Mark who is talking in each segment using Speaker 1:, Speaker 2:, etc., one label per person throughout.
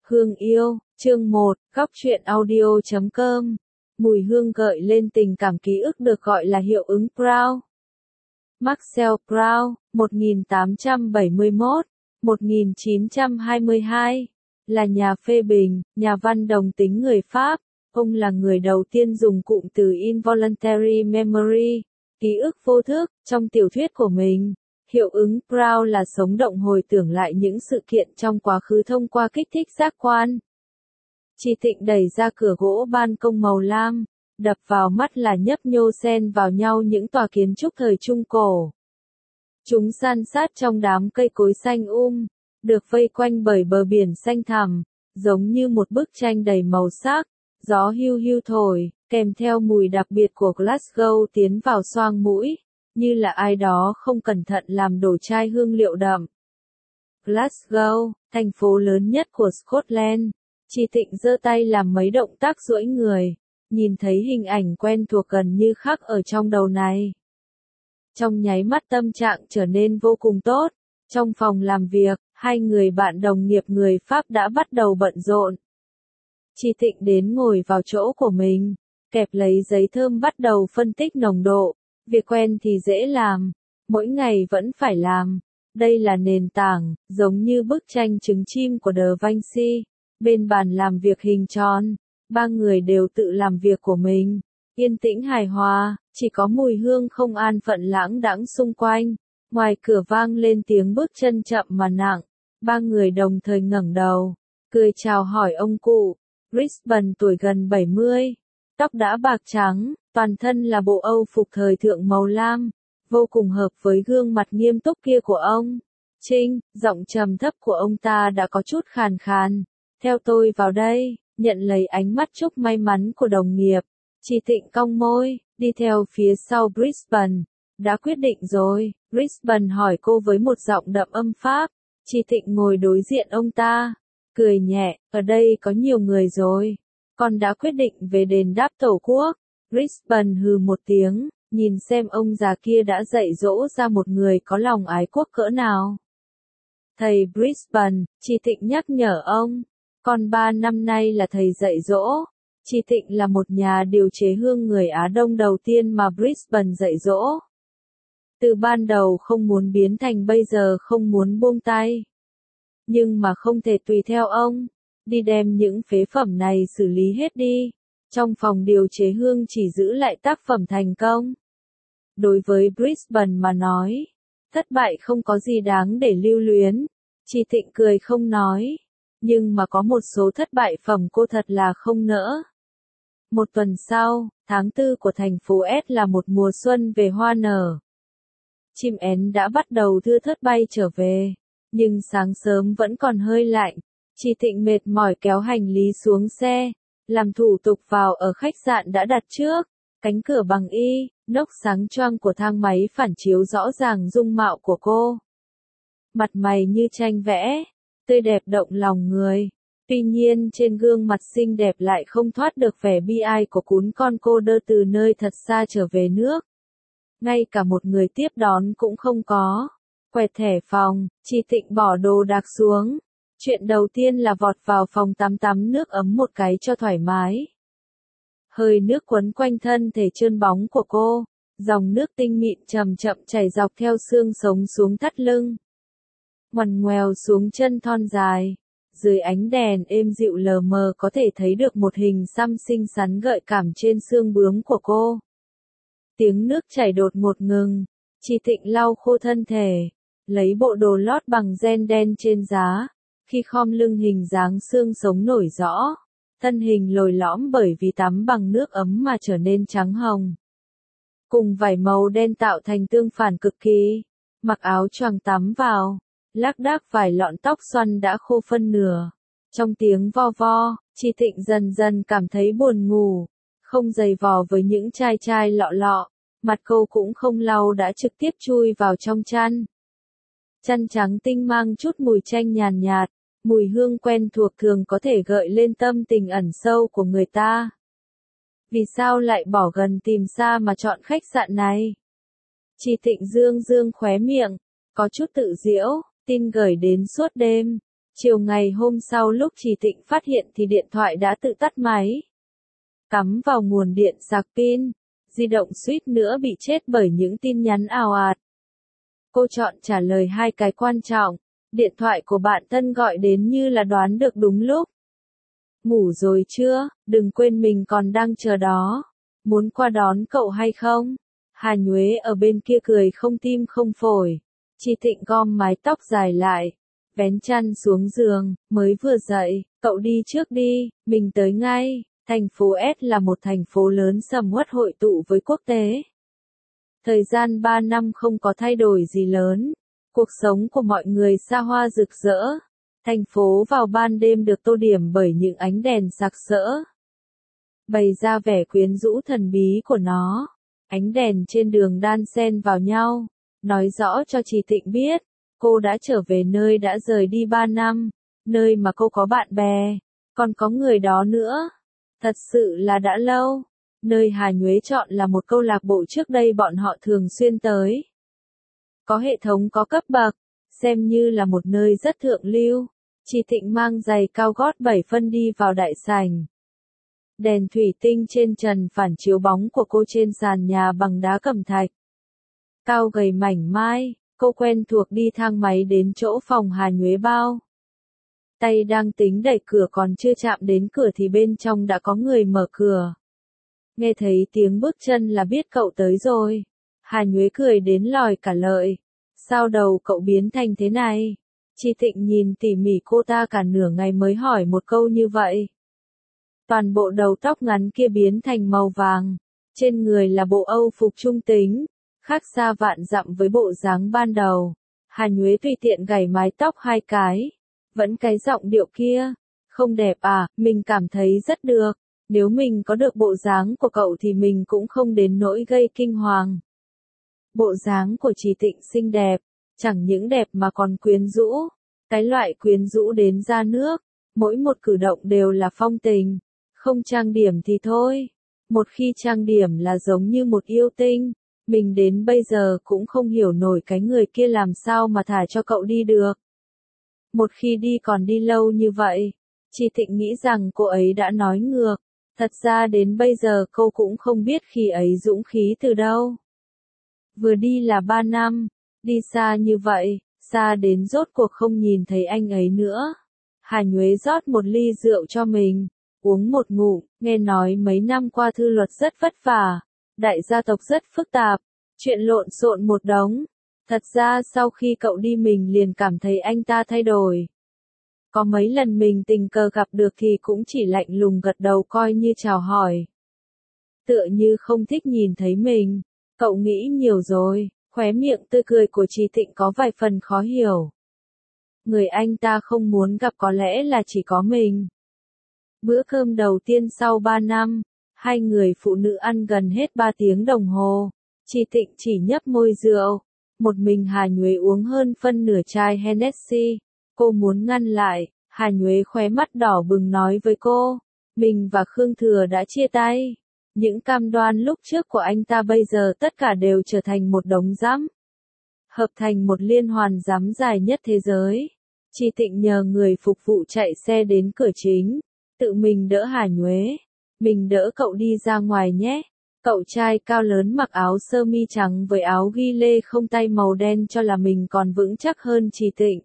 Speaker 1: Hương yêu, chương 1, góc truyện audio.com. Mùi hương gợi lên tình cảm ký ức được gọi là hiệu ứng Proust. Marcel Proust, 1871-1922, là nhà phê bình, nhà văn đồng tính người Pháp. Ông là người đầu tiên dùng cụm từ involuntary memory, ký ức vô thức, trong tiểu thuyết của mình. Hiệu ứng Proust là sống động hồi tưởng lại những sự kiện trong quá khứ thông qua kích thích giác quan. Chị Thịnh đẩy ra cửa gỗ ban công màu lam, đập vào mắt là nhấp nhô xen vào nhau những tòa kiến trúc thời Trung Cổ. Chúng san sát trong đám cây cối xanh được vây quanh bởi bờ biển xanh thẳm, giống như một bức tranh đầy màu sắc. Gió hiu hiu thổi, kèm theo mùi đặc biệt của Glasgow tiến vào xoang mũi, như là ai đó không cẩn thận làm đổ chai hương liệu đậm. Glasgow, thành phố lớn nhất của Scotland. Chị Thịnh giơ tay làm mấy động tác duỗi người, nhìn thấy hình ảnh quen thuộc gần như khắc ở trong đầu này. Trong nháy mắt tâm trạng trở nên vô cùng tốt. Trong phòng làm việc, hai người bạn đồng nghiệp người Pháp đã bắt đầu bận rộn. Chị Thịnh đến ngồi vào chỗ của mình, kẹp lấy giấy thơm bắt đầu phân tích nồng độ. Việc quen thì dễ làm, mỗi ngày vẫn phải làm. Đây là nền tảng, giống như bức tranh trứng chim của Da Vinci. Bên bàn làm việc hình tròn, ba người đều tự làm việc của mình, yên tĩnh hài hòa, chỉ có mùi hương không an phận lãng đãng xung quanh. Ngoài cửa vang lên tiếng bước chân chậm mà nặng, ba người đồng thời ngẩng đầu, cười chào hỏi ông cụ. Brisbane tuổi gần 70, tóc đã bạc trắng, toàn thân là bộ Âu phục thời thượng màu lam, vô cùng hợp với gương mặt nghiêm túc kia của ông. Trinh, giọng trầm thấp của ông ta đã có chút khàn khàn. Theo tôi vào đây, nhận lấy ánh mắt chúc may mắn của đồng nghiệp. Chị Thịnh cong môi, đi theo phía sau Brisbane. Đã quyết định rồi, Brisbane hỏi cô với một giọng đậm âm Pháp. Chị Thịnh ngồi đối diện ông ta, cười nhẹ, ở đây có nhiều người rồi. Con đã quyết định về đền đáp Tổ quốc. Brisbane hừ một tiếng, nhìn xem ông già kia đã dạy dỗ ra một người có lòng ái quốc cỡ nào. Thầy Brisbane, chị Thịnh nhắc nhở ông. Con 3 năm nay là thầy dạy dỗ. Chị Thịnh là một nhà điều chế hương người Á Đông đầu tiên mà Brisbane dạy dỗ. Từ ban đầu không muốn biến thành bây giờ không muốn buông tay. Nhưng mà không thể tùy theo ông. Đi đem những phế phẩm này xử lý hết đi. Trong phòng điều chế hương chỉ giữ lại tác phẩm thành công. Đối với Brisbane mà nói, thất bại không có gì đáng để lưu luyến. Chị Thịnh cười không nói. Nhưng mà có một số thất bại phẩm cô thật là không nỡ. Một tuần sau, tháng 4 của thành phố S là một mùa xuân về hoa nở. Chim én đã bắt đầu thưa thớt bay trở về. Nhưng sáng sớm vẫn còn hơi lạnh. Chị Thịnh mệt mỏi kéo hành lý xuống xe, làm thủ tục vào ở khách sạn đã đặt trước. Cánh cửa bằng inox sáng choang của thang máy phản chiếu rõ ràng dung mạo của cô. Mặt mày như tranh vẽ, tươi đẹp động lòng người. Tuy nhiên trên gương mặt xinh đẹp lại không thoát được vẻ bi ai của cún con cô đơ từ nơi thật xa trở về nước. Ngay cả một người tiếp đón cũng không có. Quẹt thẻ phòng, chị Thịnh bỏ đồ đạc xuống. Chuyện đầu tiên là vọt vào phòng tắm nước ấm một cái cho thoải mái. Hơi nước quấn quanh thân thể trơn bóng của cô, dòng nước tinh mịn chậm chậm chảy dọc theo xương sống xuống thắt lưng. Ngoằn ngoèo xuống chân thon dài. Dưới ánh đèn êm dịu lờ mờ có thể thấy được một hình xăm xinh xắn gợi cảm trên xương bướm của cô. Tiếng nước chảy đột ngột ngừng. Chị Thịnh lau khô thân thể, lấy bộ đồ lót bằng ren đen trên giá. Khi khom lưng hình dáng xương sống nổi rõ, thân hình lồi lõm bởi vì tắm bằng nước ấm mà trở nên trắng hồng. Cùng vải màu đen tạo thành tương phản cực kỳ. Mặc áo choàng tắm vào, lác đác vài lọn tóc xoăn đã khô phân nửa. Trong tiếng vo vo, chị Thịnh dần dần cảm thấy buồn ngủ. Không giày vò với những chai lọ, mặt cô cũng không lau đã trực tiếp chui vào trong chăn. Chăn trắng tinh mang chút mùi chanh nhàn nhạt, mùi hương quen thuộc thường có thể gợi lên tâm tình ẩn sâu của người ta. Vì sao lại bỏ gần tìm xa mà chọn khách sạn này? Chị Thịnh dương khóe miệng, có chút tự giễu, tin gửi đến suốt đêm. Chiều ngày hôm sau lúc Trì Thịnh phát hiện thì điện thoại đã tự tắt máy. Cắm vào nguồn điện sạc pin, di động suýt nữa bị chết bởi những tin nhắn ào ạt. Cô chọn trả lời 2 cái quan trọng, điện thoại của bạn thân gọi đến như là đoán được đúng lúc. Ngủ rồi chưa, đừng quên mình còn đang chờ đó. Muốn qua đón cậu hay không? Hà Nhuế ở bên kia cười không tim không phổi. Trì Thịnh gom mái tóc dài lại, vén chăn xuống giường, mới vừa dậy, cậu đi trước đi, mình tới ngay. Thành phố S là một thành phố lớn sầm uất hội tụ với quốc tế. Thời gian 3 năm không có thay đổi gì lớn, cuộc sống của mọi người xa hoa rực rỡ. Thành phố vào ban đêm được tô điểm bởi những ánh đèn sặc sỡ, bày ra vẻ quyến rũ thần bí của nó. Ánh đèn trên đường đan xen vào nhau, nói rõ cho Trì Thịnh biết, cô đã trở về nơi đã rời đi 3 năm, nơi mà cô có bạn bè, còn có người đó nữa. Thật sự là đã lâu. Nơi Hà Nhuế chọn là một câu lạc bộ trước đây bọn họ thường xuyên tới. Có hệ thống có cấp bậc, xem như là một nơi rất thượng lưu. Trì Thịnh mang giày cao gót 7 phân đi vào đại sảnh. Đèn thủy tinh trên trần phản chiếu bóng của cô trên sàn nhà bằng đá cẩm thạch. Cao gầy mảnh mai, cô quen thuộc đi thang máy đến chỗ phòng Hà Nhuế bao. Tay đang tính đẩy cửa còn chưa chạm đến cửa thì bên trong đã có người mở cửa. Nghe thấy tiếng bước chân là biết cậu tới rồi. Hà Nhuế cười đến lòi cả lợi. Sao đầu cậu biến thành thế này? Trì Thịnh nhìn tỉ mỉ cô ta cả nửa ngày mới hỏi một câu như vậy. Toàn bộ đầu tóc ngắn kia biến thành màu vàng. Trên người là bộ âu phục trung tính, khác xa vạn dặm với bộ dáng ban đầu. Hà Nhuế tùy tiện gảy mái tóc 2 cái. Vẫn cái giọng điệu kia. Không đẹp à, mình cảm thấy rất được. Nếu mình có được bộ dáng của cậu thì mình cũng không đến nỗi gây kinh hoàng. Bộ dáng của Trì Thịnh xinh đẹp, chẳng những đẹp mà còn quyến rũ. Cái loại quyến rũ đến ra nước, mỗi một cử động đều là phong tình. Không trang điểm thì thôi. Một khi trang điểm là giống như một yêu tinh. Mình đến bây giờ cũng không hiểu nổi cái người kia làm sao mà thả cho cậu đi được. Một khi đi còn đi lâu như vậy. Trì Thịnh nghĩ rằng cô ấy đã nói ngược. Thật ra đến bây giờ cô cũng không biết khi ấy dũng khí từ đâu. Vừa đi là 3 năm, đi xa như vậy, xa đến rốt cuộc không nhìn thấy anh ấy nữa. Hà Nhuế rót một ly rượu cho mình, uống một ngụm, nghe nói mấy năm qua thư luật rất vất vả, đại gia tộc rất phức tạp, chuyện lộn xộn một đống. Thật ra sau khi cậu đi mình liền cảm thấy anh ta thay đổi. Có mấy lần mình tình cờ gặp được thì cũng chỉ lạnh lùng gật đầu coi như chào hỏi. Tựa như không thích nhìn thấy mình. Cậu nghĩ nhiều rồi, khóe miệng tươi cười của Trì Thịnh có vài phần khó hiểu. Người anh ta không muốn gặp có lẽ là chỉ có mình. Bữa cơm đầu tiên sau 3 năm, hai người phụ nữ ăn gần hết 3 tiếng đồng hồ. Trì Thịnh chỉ nhấp môi rượu. Một mình Hà Nhuế uống hơn phân nửa chai Hennessy. Cô muốn ngăn lại, Hà Nhuế khóe mắt đỏ bừng nói với cô. Mình và Khương Thừa đã chia tay. Những cam đoan lúc trước của anh ta bây giờ tất cả đều trở thành một đống rắm. Hợp thành một liên hoàn rắm dài nhất thế giới. Trì Thịnh nhờ người phục vụ chạy xe đến cửa chính. Tự mình đỡ Hà Nhuế. Mình đỡ cậu đi ra ngoài nhé. Cậu trai cao lớn mặc áo sơ mi trắng với áo ghi lê không tay màu đen cho là mình còn vững chắc hơn Trì Thịnh.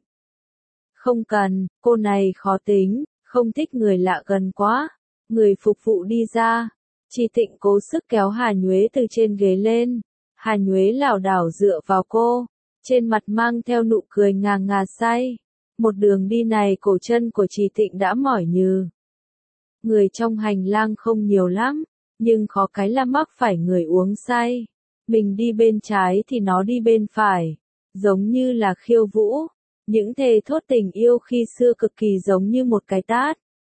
Speaker 1: Không cần, cô này khó tính, không thích người lạ gần quá. Người phục vụ đi ra. Trì Thịnh cố sức kéo Hà Nhuế từ trên ghế lên. Hà Nhuế lảo đảo dựa vào cô. Trên mặt mang theo nụ cười ngà ngà say. Một đường đi này cổ chân của Trì Thịnh đã mỏi nhừ. Người trong hành lang không nhiều lắm. Nhưng khó cái là mắc phải người uống say. Mình đi bên trái thì nó đi bên phải. Giống như là khiêu vũ. Những thề thốt tình yêu khi xưa cực kỳ giống như một cái tát.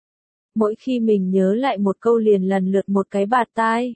Speaker 1: Mỗi khi mình nhớ lại một câu liền lần lượt một cái bạt tai.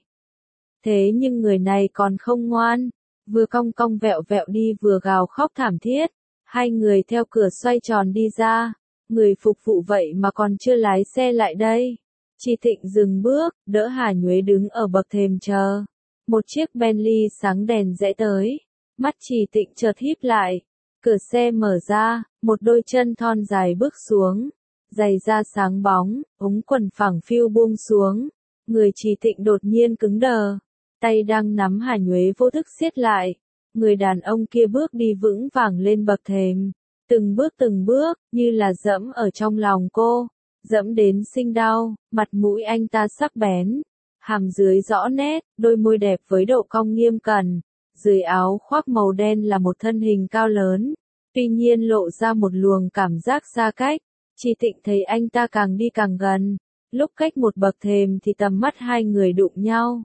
Speaker 1: Thế nhưng người này còn không ngoan. Vừa cong cong vẹo vẹo đi vừa gào khóc thảm thiết. Hai người theo cửa xoay tròn đi ra. Người phục vụ vậy mà còn chưa lái xe lại đây. Trì Thịnh dừng bước, đỡ Hà Nhuế đứng ở bậc thềm chờ. Một chiếc Bentley sáng đèn rẽ tới. Mắt Trì Thịnh chợt híp lại. Cửa xe mở ra, một đôi chân thon dài bước xuống. Giày da sáng bóng, ống quần phẳng phiu buông xuống. Người Trì Thịnh đột nhiên cứng đờ. Tay đang nắm Hà Nhuế vô thức siết lại. Người đàn ông kia bước đi vững vàng lên bậc thềm. Từng bước, như là dẫm ở trong lòng cô. Dẫm đến sinh đau, mặt mũi anh ta sắc bén. Hàm dưới rõ nét, đôi môi đẹp với độ cong nghiêm cẩn. Dưới áo khoác màu đen là một thân hình cao lớn. Tuy nhiên lộ ra một luồng cảm giác xa cách. Trì Thịnh thấy anh ta càng đi càng gần. Lúc cách một bậc thềm thì tầm mắt hai người đụng nhau.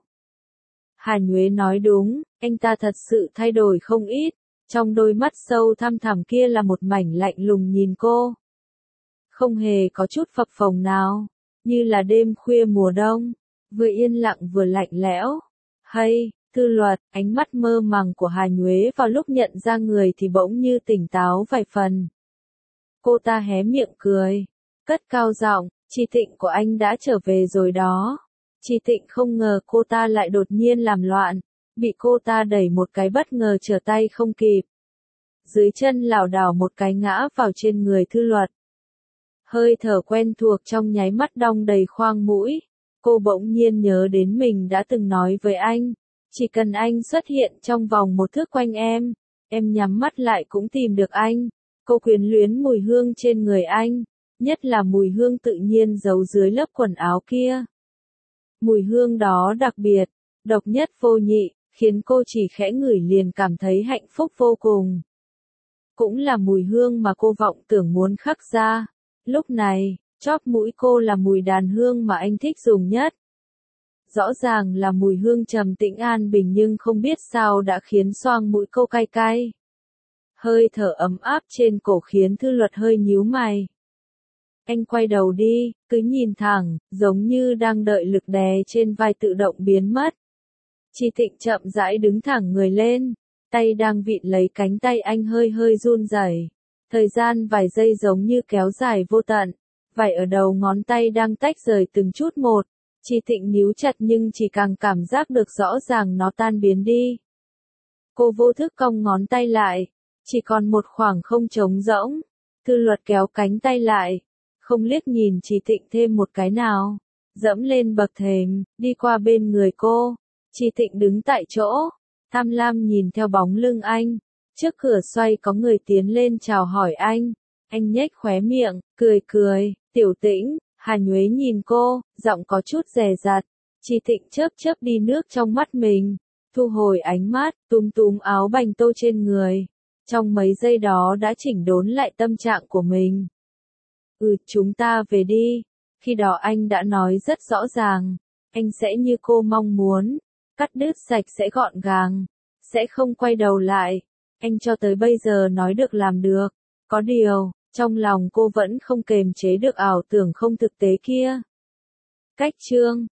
Speaker 1: Hà Nhuế nói đúng, anh ta thật sự thay đổi không ít. Trong đôi mắt sâu thăm thẳm kia là một mảnh lạnh lùng nhìn cô. Không hề có chút phập phồng nào, như là đêm khuya mùa đông, vừa yên lặng vừa lạnh lẽo. Hay, Tư Luật, ánh mắt mơ màng của Hà Nhuế vào lúc nhận ra người thì bỗng như tỉnh táo vài phần. Cô ta hé miệng cười, cất cao giọng, Trì Thịnh của anh đã trở về rồi đó. Trì Thịnh không ngờ cô ta lại đột nhiên làm loạn, bị cô ta đẩy một cái bất ngờ trở tay không kịp. Dưới chân lảo đảo một cái ngã vào trên người Tư Luật. Hơi thở quen thuộc trong nháy mắt đong đầy khoang mũi. Cô bỗng nhiên nhớ đến mình đã từng nói với anh, chỉ cần anh xuất hiện trong vòng một thước quanh em nhắm mắt lại cũng tìm được anh. Cô quyến luyến mùi hương trên người anh, nhất là mùi hương tự nhiên giấu dưới lớp quần áo kia. Mùi hương đó đặc biệt, độc nhất vô nhị, khiến cô chỉ khẽ ngửi liền cảm thấy hạnh phúc vô cùng. Cũng là mùi hương mà cô vọng tưởng muốn khắc ra. Lúc này, chóp mũi cô là mùi đàn hương mà anh thích dùng nhất. Rõ ràng là mùi hương trầm tĩnh an bình nhưng không biết sao đã khiến xoang mũi cô cay cay. Hơi thở ấm áp trên cổ khiến Tư Luật hơi nhíu mày. Anh quay đầu đi, cứ nhìn thẳng, giống như đang đợi lực đè trên vai tự động biến mất. Trì Thịnh chậm rãi đứng thẳng người lên, tay đang vịn lấy cánh tay anh hơi hơi run rẩy. Thời gian vài giây giống như kéo dài vô tận, vải ở đầu ngón tay đang tách rời từng chút một. Trì Thịnh níu chặt nhưng chỉ càng cảm giác được rõ ràng nó tan biến đi. Cô vô thức cong ngón tay lại, chỉ còn một khoảng không trống rỗng. Tư Luật kéo cánh tay lại, không liếc nhìn Trì Thịnh thêm một cái nào, dẫm lên bậc thềm, đi qua bên người cô. Trì Thịnh đứng tại chỗ, tham lam nhìn theo bóng lưng anh. Trước cửa xoay có người tiến lên chào hỏi anh. Anh nhếch khóe miệng, cười, Tiểu Tĩnh. Hà Nhuế nhìn cô, giọng có chút dè dặt. Trì Thịnh chớp đi nước trong mắt mình, thu hồi ánh mắt, túm áo bành tô trên người. Trong mấy giây đó đã chỉnh đốn lại tâm trạng của mình. Chúng ta về đi. Khi đó anh đã nói rất rõ ràng, anh sẽ như cô mong muốn, cắt đứt sạch sẽ gọn gàng, sẽ không quay đầu lại. Anh cho tới bây giờ nói được làm được. Có điều, trong lòng cô vẫn không kềm chế được ảo tưởng không thực tế kia. Cách chương